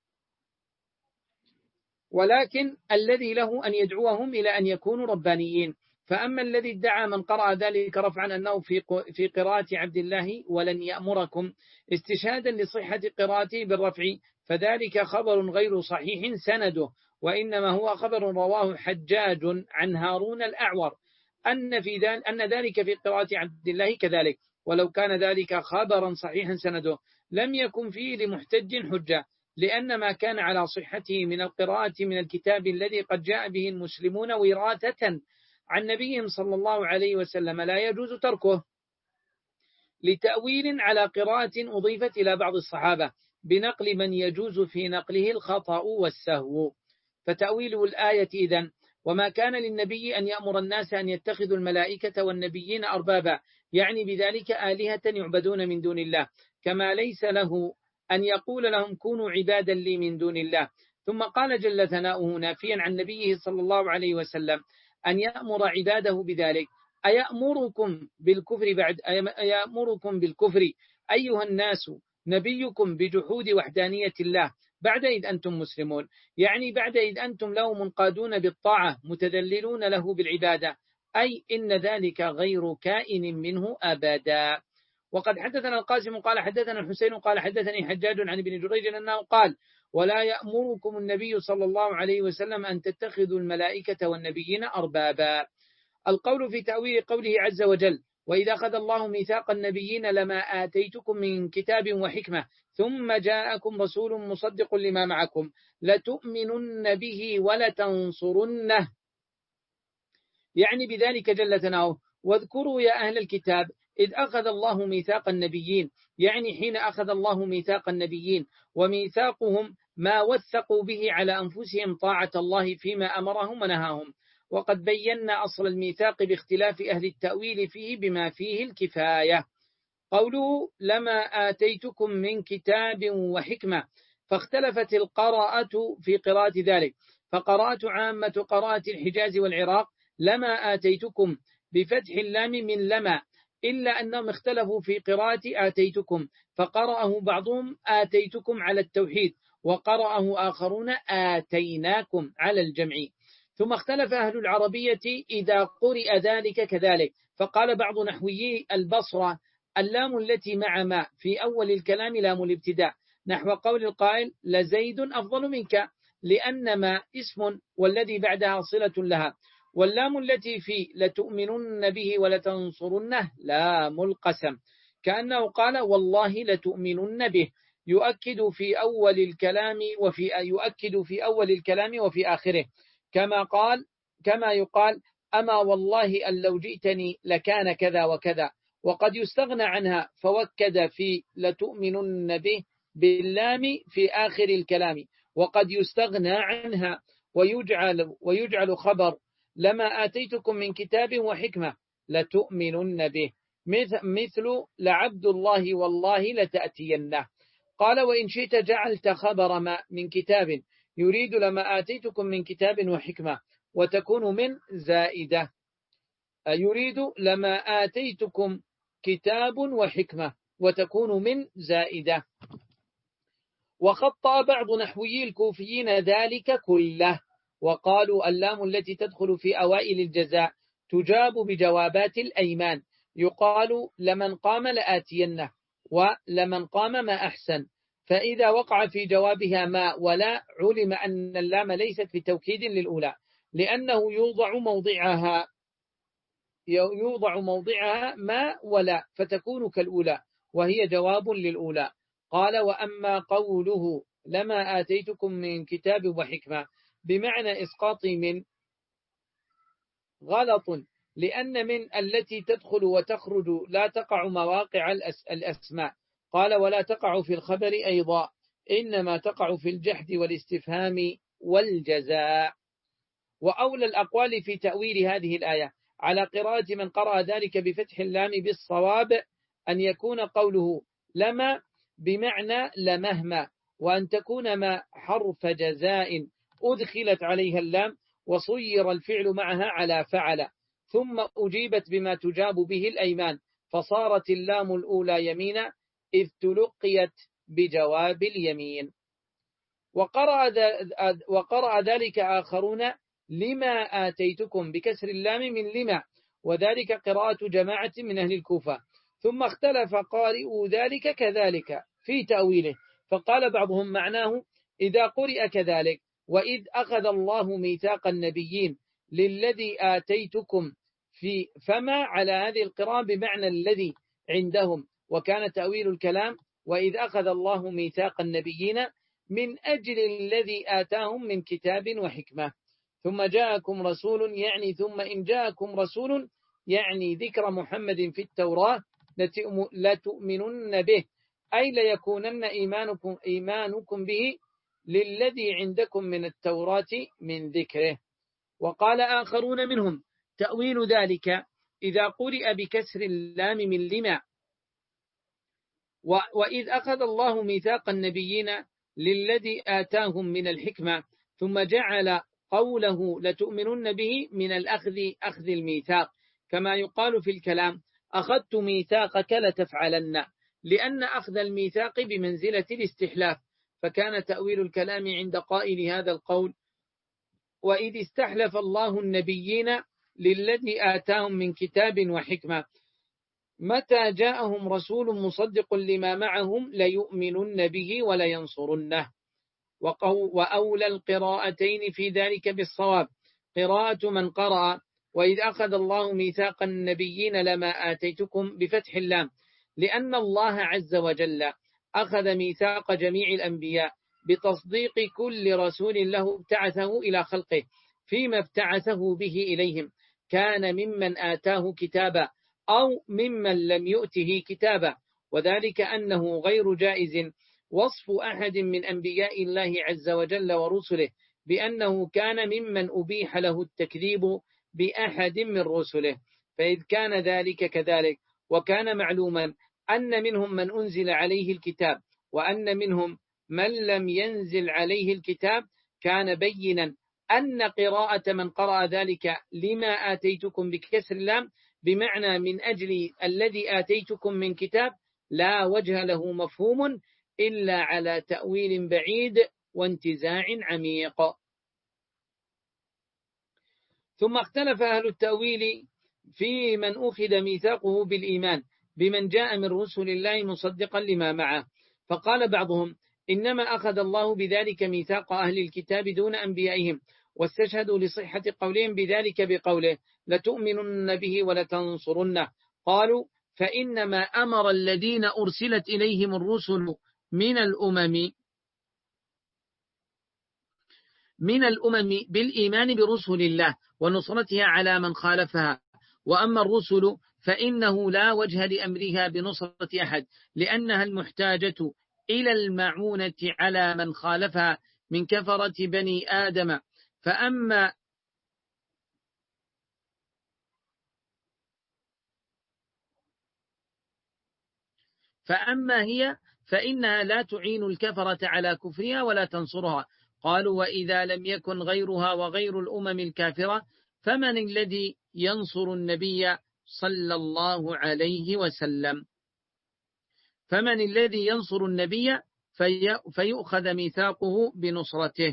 ولكن الذي له أن يدعوهم إلى أن يكونوا ربانيين. فأما الذي ادعى من قرأ ذلك رفعا أنه في في قراءة عبد الله ولن يأمركم استشهادا لصحة قراءته بالرفع، فذلك خبر غير صحيح سنده، وإنما هو خبر رواه حجاج عن هارون الأعور أن في ذلك أن ذلك في قراءة عبد الله كذلك، ولو كان ذلك خبرا صحيحا سنده لم يكن فيه لمحتج حجة، لأن ما كان على صحته من القراءة من الكتاب الذي قد جاء به المسلمون وراثة عن نبيهم صلى الله عليه وسلم لا يجوز تركه لتأويل على قراءة أضيفت إلى بعض الصحابة بنقل من يجوز في نقله الخطأ والسهو. فتأويل الآية إذن وما كان للنبي أن يأمر الناس أن يتخذوا الملائكة والنبيين أربابا، يعني بذلك آلهة يعبدون من دون الله، كما ليس له أن يقول لهم كونوا عبادا لي من دون الله. ثم قال جل ثناؤه نافيا عن نبيه صلى الله عليه وسلم أن يأمر عباده بذلك: أيأمركم بالكفر بعد أيأمركم بالكفر أيها الناس نبيكم بجحود وحدانية الله بعد إذ أنتم مسلمون، يعني بعد إذ أنتم له منقادون بالطاعة متذللون له بالعبادة، أي إن ذلك غير كائن منه أبدا. وقد حدثنا القاسم قال حدثنا الحسين قال حدثني حجاج عن ابن جريج أنه قال: ولا يأمركم النبي صلى الله عليه وسلم أن تتخذوا الملائكة والنبيين أربابا. القول في تأويل قوله عز وجل: وإذا أخذ الله ميثاق النبيين لما آتيتكم من كتاب وحكمة ثم جاءكم رسول مصدق لما معكم لتؤمنن به ولتنصرنه، يعني بذلك جل ثناؤه واذكروا يا أهل الكتاب إذ أخذ الله ميثاق النبيين، يعني حين أخذ الله ميثاق النبيين، وميثاقهم ما وثقوا به على أنفسهم طاعة الله فيما أمرهم ونهاهم. وقد بينا أصل الميثاق باختلاف أهل التأويل فيه بما فيه الكفاية. قوله لما آتيتكم من كتاب وحكمة، فاختلفت القراءة في قراءة ذلك، فقراءة عامة قراءة الحجاز والعراق لما آتيتكم بفتح اللام من لما، إلا أنهم اختلفوا في قراءة آتيتكم، فقرأه بعضهم آتيتكم على التوحيد، وقرأه آخرون آتيناكم على الجمع. ثم اختلف أهل العربية إذا قرئ ذلك كذلك، فقال بعض نحويي البصرة اللام التي مع ما في أول الكلام لام الابتداء، نحو قول القائل لزيد أفضل منك، لأن ما اسم والذي بعدها صلة لها، واللام التي في لتؤمنن به ولتنصرنه لام القسم، كأنه قال والله لتؤمنن به، يؤكد في أول الكلام وفي يؤكد في أول الكلام وفي آخره، كما قال كما يقال أما والله أن لو جئتني لكان كذا وكذا، وقد يستغنى عنها فوكد في لتؤمنن به باللام في آخر الكلام، وقد يستغنى عنها ويجعل ويجعل خبر لما آتيتكم من كتاب وحكمة لتؤمنن به، مثل لعبد الله والله لتأتينه. قال وإن شئت جعلت خبر ما من كتاب يريد لما آتيتكم من كتاب وحكمة، وتكون من زائدة، يريد لما آتيتكم كتاب وحكمة وتكون من زائدة. وخطأ بعض نحويي الكوفيين ذلك كله، وقالوا اللام التي تدخل في أوائل الجزاء تجاب بجوابات الأيمان، يقال لمن قام لآتينه ولمن قام ما أحسن، فإذا وقع في جوابها ما ولا علم أن اللام ليست بتوكيد للأولى، لأنه يوضع موضعها يوضع موضعها ما ولا فتكون كالأولى وهي جواب للأولى. قال وأما قوله لما آتيتكم من كتاب وحكمة بمعنى إسقاط من غلط، لأن من التي تدخل وتخرج لا تقع مواقع الأسماء، قال ولا تقع في الخبر أيضا، إنما تقع في الجحد والاستفهام والجزاء. وأولى الأقوال في تأويل هذه الآية على قراءة من قرأ ذلك بفتح اللام بالصواب أن يكون قوله لما بمعنى لمهما، وأن تكون ما حرف جزاء أدخلت عليها اللام وصير الفعل معها على فعل، ثم أجيبت بما تجاب به الأيمان، فصارت اللام الأولى يمينا إذ تلقيت بجواب اليمين. وقرأ, وقرأ ذلك آخرون لما آتيتكم بكسر اللام من لما، وذلك قراءة جماعة من أهل الكوفة. ثم اختلف قارئوا ذلك كذلك في تأويله، فقال بعضهم معناه إذا قرئ كذلك وإذ أخذ الله ميثاق النبيين للذي آتيتكم في فما على هذه القراءة بمعنى الذي عندهم، وكان تأويل الكلام وإذ أخذ الله ميثاق النبيين من أجل الذي آتاهم من كتاب وحكمة. ثم جاءكم رسول يعني ثم إن جاءكم رسول يعني ذكر محمد في التوراة لتؤمنن به، أي ليكونن إيمانكم, إيمانكم به للذي عندكم من التوراة من ذكره. وقال آخرون منهم تأويل ذلك إذا قرئ بكسر اللام من لما، وإذ أخذ الله ميثاق النبيين للذي آتاهم من الحكمة، ثم جعل قوله لتؤمنن به من الأخذ أخذ الميثاق، كما يقال في الكلام أخذت ميثاقك لتفعلن، لأن أخذ الميثاق بمنزلة الاستحلاف، فكان تأويل الكلام عند قائل هذا القول وإذ استحلف الله النبيين للذي آتاهم من كتاب وحكمة متى جاءهم رسول مصدق لما معهم ليؤمنن به ولينصرنه. وأولى القراءتين في ذلك بالصواب قراءة من قرأ وإذ أخذ الله ميثاق النبيين لما آتيتكم بفتح اللام، لأن الله عز وجل أخذ ميثاق جميع الأنبياء بتصديق كل رسول له ابتعثه إلى خلقه فيما ابتعثه به إليهم، كان ممن آتاه كتابا أو ممن لم يؤته كتابا، وذلك أنه غير جائز وصف أحد من أنبياء الله عز وجل ورسله بأنه كان ممن أبيح له التكذيب بأحد من رسله، فإذ كان ذلك كذلك وكان معلوما أن منهم من أنزل عليه الكتاب وأن منهم من لم ينزل عليه الكتاب، كان بينا أن قراءة من قرأ ذلك لما آتيتكم بكسر اللام بمعنى من أجل الذي آتيتكم من كتاب لا وجه له مفهوم إلا على تأويل بعيد وانتزاع عميق. ثم اختلف أهل التأويل في من أخذ ميثاقه بالإيمان بمن جاء من رسل الله مصدقا لما معه، فقال بعضهم إنما أخذ الله بذلك ميثاق أهل الكتاب دون أنبيائهم، واستشهدوا لصحة قولهم بذلك بقوله لتؤمنن به ولتنصرنه. قالوا فإنما أمر الذين أرسلت إليهم الرسل من الأمم من الأمم بالإيمان برسل الله ونصرتها على من خالفها، وأما الرسل فإنه لا وجه لأمرها بنصرة أحد، لأنها المحتاجة إلى المعونة على من خالفها من كفرة بني آدم. فأما فأما هي فإنها لا تعين الكفرة على كفرها ولا تنصرها. قالوا وإذا لم يكن غيرها وغير الأمم الكافرة فمن الذي ينصر النبي صلى الله عليه وسلم؟ فمن الذي ينصر النبي فيؤخذ ميثاقه بنصرته؟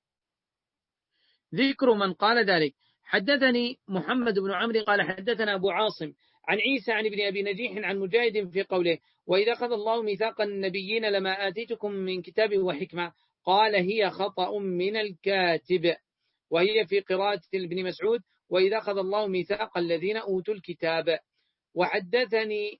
ذكر من قال ذلك. حدثني محمد بن عمرو قال حدثنا أبو عاصم عن عيسى عن ابن أبي نجيح عن مجاهد في قوله وإذا أخذ الله ميثاق النبيين لما آتيتكم من كتاب وحكمة، قال هي خطأ من الكاتب، وهي في قراءة ابن مسعود وإذا أخذ الله ميثاق الذين أوتوا الكتاب. وحدثني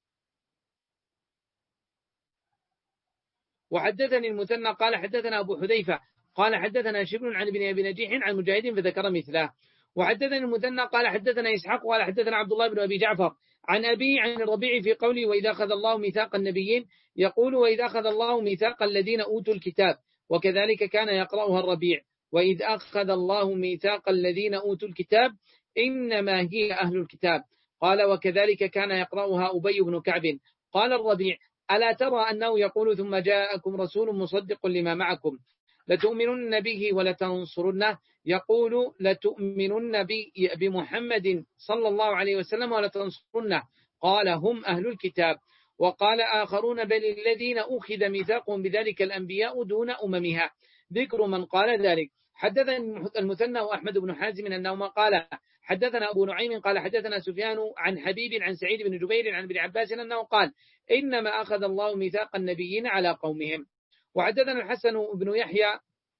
وحدثني المثنى قال حدثنا أبو حذيفة قال حدثنا شبر عن ابن أبي نجيح عن مجاهد فذكر مثله. وحدثني المثنى قال حدثنا إسحاق قال حدثنا عبد الله بن أبي جعفر عن أبي عن الربيع في قوله وإذا أخذ الله ميثاق النبيين، يقول وإذا أخذ الله ميثاق الذين أوتوا الكتاب، وكذلك كان يقرأها الربيع وإذ أخذ الله ميثاق الذين أوتوا الكتاب إنما هي أهل الكتاب. قال وكذلك كان يقرأها أبي بن كعب. قال الربيع ألا ترى أنه يقول ثم جاءكم رسول مصدق لما معكم لتؤمنن به ولتنصرنه، يقول لتؤمنن بمحمد صلى الله عليه وسلم ولتنصرنه. قال هم أهل الكتاب. وقال آخرون بل الذين أخذ ميثاقهم بذلك الأنبياء دون أممها. ذكر من قال ذلك. حدثنا المثنى وأحمد بن حازم أنهما قال حدثنا أبو نعيم قال حدثنا سفيان عن حبيب عن سعيد بن جبير عن ابن عباس أنه قال إنما أخذ الله ميثاق النبيين على قومهم. وحدثنا الحسن بن يحيى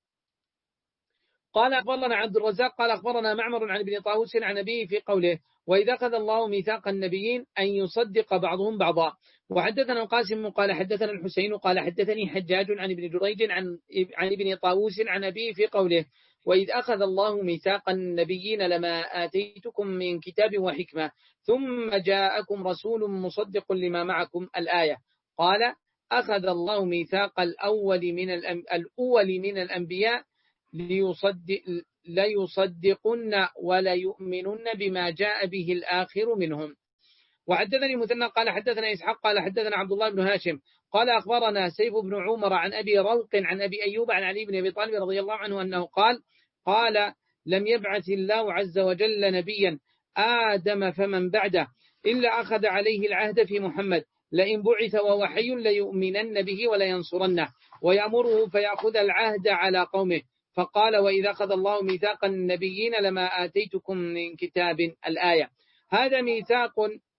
قال أخبرنا عبد الرزاق قال أخبرنا معمر عن ابن طاووس عن أبيه في قوله وإذا أخذ الله ميثاق النبيين أن يصدق بعضهم بعضا. وحدثنا القاسم قال حدثنا الحسين قال حدثني حجاج عن ابن جريج عن عن ابن طاووس عن أبيه في قوله وإذ أخذ الله ميثاق النبيين لما آتيتكم من كتاب وحكمة ثم جاءكم رسول مصدق لما معكم الآية. قال أخذ الله ميثاق الأول من الأول من الأنبياء ليصدق ليصدقن ولا يؤمنن بما جاء به الآخر منهم. وحدثني مثنى قال حدثنا إسحاق قال حدثنا عبد الله بن هاشم قال أخبرنا سيف بن عمر عن أبي روق عن أبي أيوب عن علي بن أبي طالب رضي الله عنه أنه قال قال لم يبعث الله عز وجل نبيا آدم فمن بعده إلا أخذ عليه العهد في محمد لئن بعث وهو حي ليؤمنن به ولينصرنه ويأمره فيأخذ العهد على قومه. فقال وإذا أخذ الله ميثاق النبيين لما آتيتكم من كتاب الآية. هذا ميثاق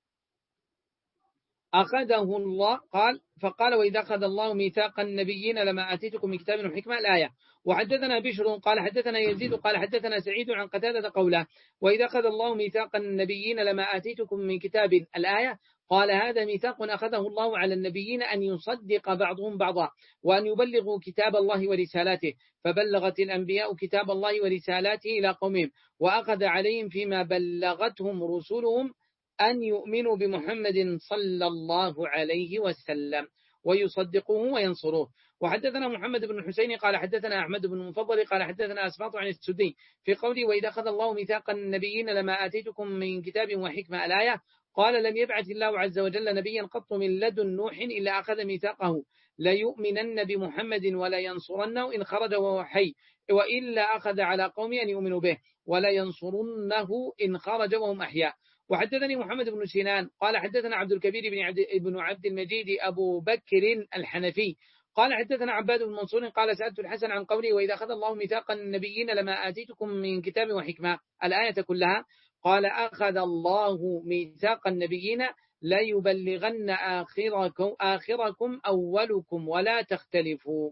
أخذه الله. قال فقال وإذا أخذ الله ميثاق النبيين لما آتيتكم من كتاب وحكمة الآية. وحدثنا بشر قال حدثنا يزيد قال حدثنا سعيد عن قتادة قوله وإذا أخذ الله ميثاق النبيين لما آتيتكم من كتاب الآية. قال هذا ميثاق أخذه الله على النبيين أن يصدق بعضهم بعضا وأن يبلغوا كتاب الله ورسالاته، فبلغت الأنبياء كتاب الله ورسالاته إلى قومهم وأخذ عليهم فيما بلغتهم رسلهم أن يؤمنوا بمحمد صلى الله عليه وسلم ويصدقوه وينصروه. وحدثنا محمد بن الحسين قال حدثنا أحمد بن المفضل قال حدثنا أسباط عن السدي في قوله وإذا أخذ الله ميثاق النبيين لما آتيتكم من كتاب وحكمة الآية. قال لم يبعث الله عز وجل نبيا قط من لدن نوح إلا أخذ ميثاقه ليؤمنن بمحمد ولا ينصرنه إن خرج وهو حي وإلا أخذ على قوم أن يؤمنوا به ولا ينصرنه إن خرج وهم أحياء. وحدثني محمد بن سنان قال حدثنا عبد الكبير بن عبد, بن عبد المجيد أبو بكر الحنفي قال حدثنا عباد بن منصور قال سألت الحسن عن قوله وإذا أخذ الله ميثاق النبيين لما آتيتكم من كتاب وحكمة الآية كلها. قال أخذ الله ميثاق النبيين لا يبلغن آخركم, آخركم أولكم ولا تختلفوا.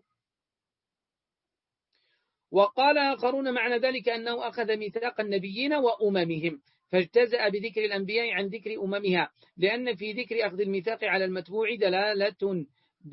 وقال آخرون معنى ذلك أنه أخذ ميثاق النبيين وأممهم فاجتزأ بذكر الأنبياء عن ذكر أممها لأن في ذكر أخذ الميثاق على المتبوع دلالة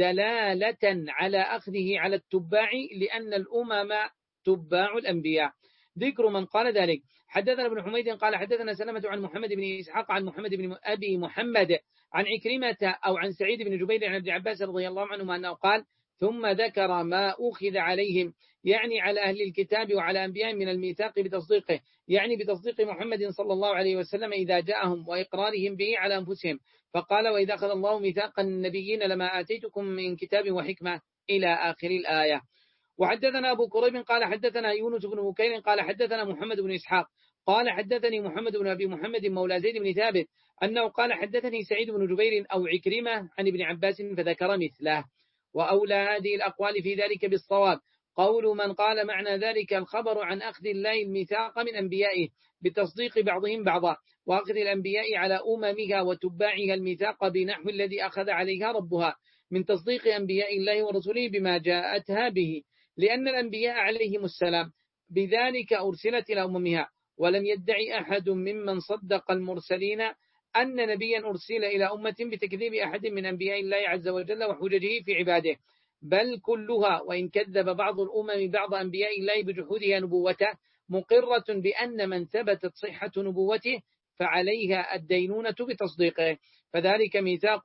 دلالة على أخذه على التباع لأن الأمم تباع الأنبياء. ذكر من قال ذلك حدثنا ابن حميد قال حدثنا سلمة عن محمد بن إسحاق عن محمد بن أبي محمد عن عكرمة أو عن سعيد بن جبير عن ابن عباس رضي الله عنهما أنه قال ثم ذكر ما أخذ عليهم يعني على أهل الكتاب وعلى أنبياء من الميثاق بتصديقه يعني بتصديق محمد صلى الله عليه وسلم إذا جاءهم وإقرارهم به على أنفسهم فقال وإذا أخذ الله ميثاق النبيين لما آتيتكم من كتاب وحكمة إلى آخر الآية. وحدثنا أبو كريب قال حدثنا يونس بن بكير قال حدثنا محمد بن إسحاق قال حدثني محمد بن أبي محمد مولى زيد بن ثابت أنه قال حدثني سعيد بن جبير أو عكرمة عن ابن عباس فذكر مثله. وأولى هذه الأقوال في ذلك بالصواب قول من قال معنى ذلك الخبر عن أخذ الله الميثاق من أنبيائه بتصديق بعضهم بعضا وأخذ الأنبياء على أممها وتباعها الميثاق بنحو الذي أخذ عليها ربها من تصديق أنبياء الله ورسوله بما جاءتها به لأن الأنبياء عليهم السلام بذلك أرسلت إلى أممها ولم يدعي أحد ممن صدق المرسلين أن نبيا أرسل إلى أمة بتكذيب أحد من أنبياء الله عز وجل وحججه في عباده بل كلها وإن كذب بعض الأمم بعض أنبياء الله بجحودها نبوته مقرة بأن من ثبتت صحة نبوته فعليها الدينونة بتصديقه فذلك ميثاق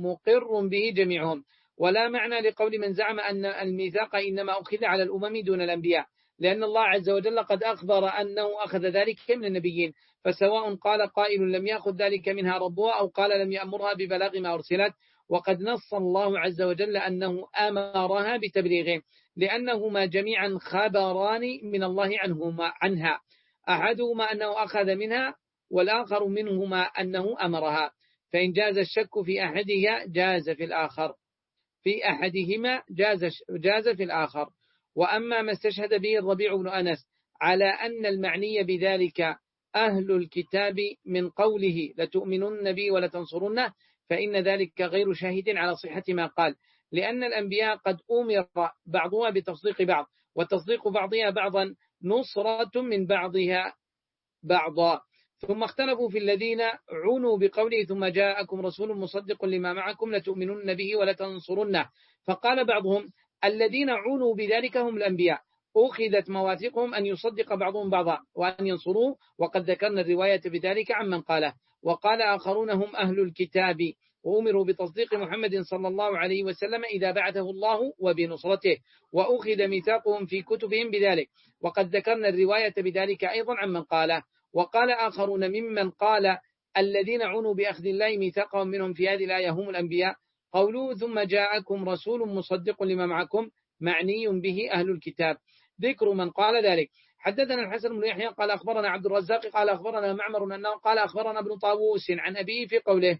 مقر به جميعهم. ولا معنى لقول من زعم أن الميثاق إنما أخذ على الأمم دون الأنبياء لأن الله عز وجل قد أخبر أنه أخذ ذلك من النبيين فسواء قال قائل لم يأخذ ذلك منها ربها أو قال لم يأمرها ببلاغ ما أرسلت وقد نص الله عز وجل أنه أمرها بتبليغه لأنهما جميعا خبران من الله عنهما عنها أحدهما أنه أخذ منها والآخر منهما أنه أمرها فإن جاز الشك في أحدها جاز في الآخر في أحدهما جاز, جاز في الآخر. وأما ما استشهد به الربيع بن أنس على أن المعني بذلك أهل الكتاب من قوله لتؤمنن به ولتنصرنه فإن ذلك غير شاهد على صحة ما قال لأن الأنبياء قد أمر بعضها بتصديق بعض وتصديق بعضها بعضا نصرة من بعضها بعضا. ثم اختلفوا في الذين عنوا بقوله ثم جاءكم رسول مصدق لما معكم لتؤمنن به ولتنصرنه فقال بعضهم الذين عنوا بذلك هم الأنبياء أخذت مواثيقهم أن يصدق بعضهم بعضا وأن ينصروه وقد ذكرنا الرواية بذلك عمن قاله. وقال آخرون هم أهل الكتاب وأمروا بتصديق محمد صلى الله عليه وسلم إذا بعثه الله وبنصرته وأخذ ميثاقهم في كتبهم بذلك وقد ذكرنا الرواية بذلك أيضا عمن قاله. وقال آخرون ممن قال الذين عنوا بأخذ الله ميثاقهم منهم في هذه الآية هم الأنبياء قولوا ثم جاءكم رسول مصدق لما معكم معني به أهل الكتاب. ذكر من قال ذلك حدثنا الحسن بن يحيى قال أخبرنا عبد الرزاق قال أخبرنا معمر أنه قال أخبرنا ابن طاووس عن أبيه في قوله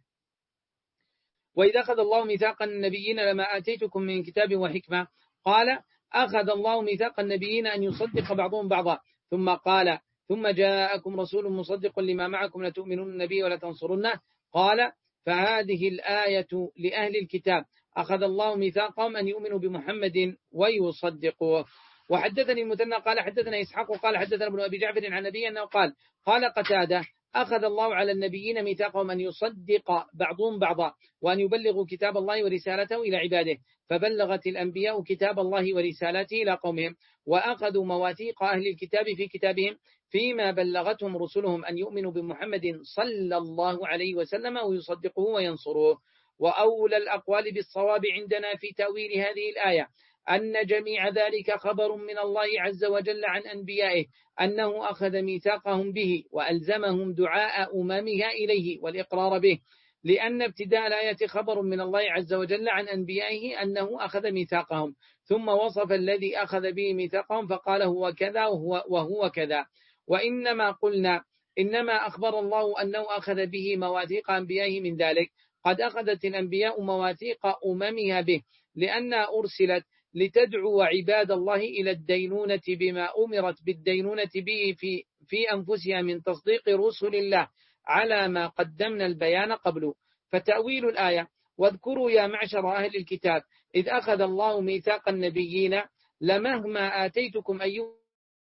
وإذا أخذ الله ميثاق النبيين لما آتيتكم من كتاب وحكمة قال أخذ الله ميثاق النبيين أن يصدق بعضهم بعضا ثم قال ثم جاءكم رسول مصدق لما معكم لتؤمنون به ولتنصرنه قال فهذه الآية لأهل الكتاب أخذ الله ميثاقهم أن يؤمنوا بمحمد ويصدقوه. وحدثني المثنى قال حدثنا إسحاق قال حدثنا ابن أبي جعفر عن نبي أنه قال قال قتادة أخذ الله على النبيين ميثاقهم أن يصدق بعضهم بعضا وأن يبلغوا كتاب الله ورسالته إلى عباده فبلغت الأنبياء كتاب الله ورسالته إلى قومهم وأخذوا مواثيق أهل الكتاب في كتابهم فيما بلغتهم رسلهم أن يؤمنوا بمحمد صلى الله عليه وسلم ويصدقوه وينصروه. وأولى الأقوال بالصواب عندنا في تأويل هذه الآية أن جميع ذلك خبر من الله عز وجل عن أنبيائه أنه أخذ ميثاقهم به وألزمهم دعاء أممها إليه والإقرار به، لأن ابتداء الآية خبر من الله عز وجل عن أنبيائه أنه أخذ ميثاقهم، ثم وصف الذي أخذ به ميثاقهم فقال هو كذا وهو, وهو كذا. وإنما قلنا إنما أخبر الله أنه أخذ به مواثيق أنبيائه من ذلك. قد أخذت الأنبياء مواثيق أممها به لأنها أرسلت لتدعو عباد الله إلى الدينونة بما أمرت بالدينونة به في, في أنفسها من تصديق رسل الله على ما قدمنا البيان قبله. فتأويل الآية واذكروا يا معشر أهل الكتاب إذ أخذ الله ميثاق النبيين لمهما آتيتكم أيها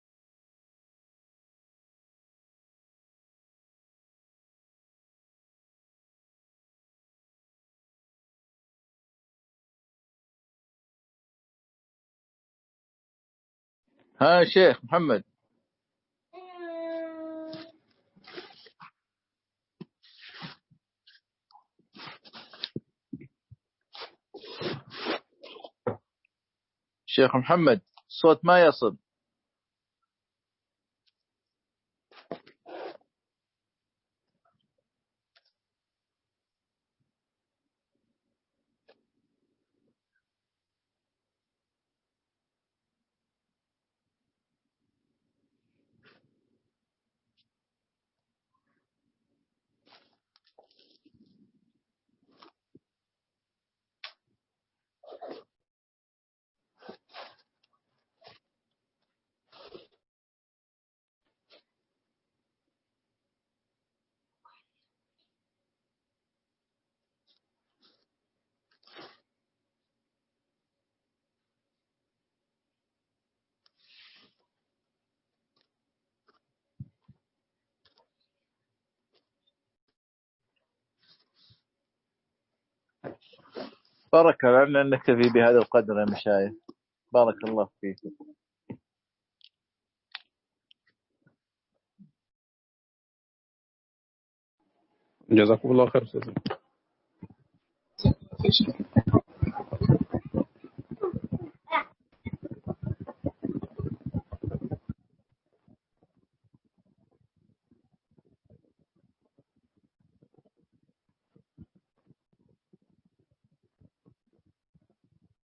ها شيخ محمد. شيخ محمد الصوت ما يصل. بارك الله، نكتفي بهذا القدر يا مشايخ، بارك الله فيكم. جزاكم الله خير.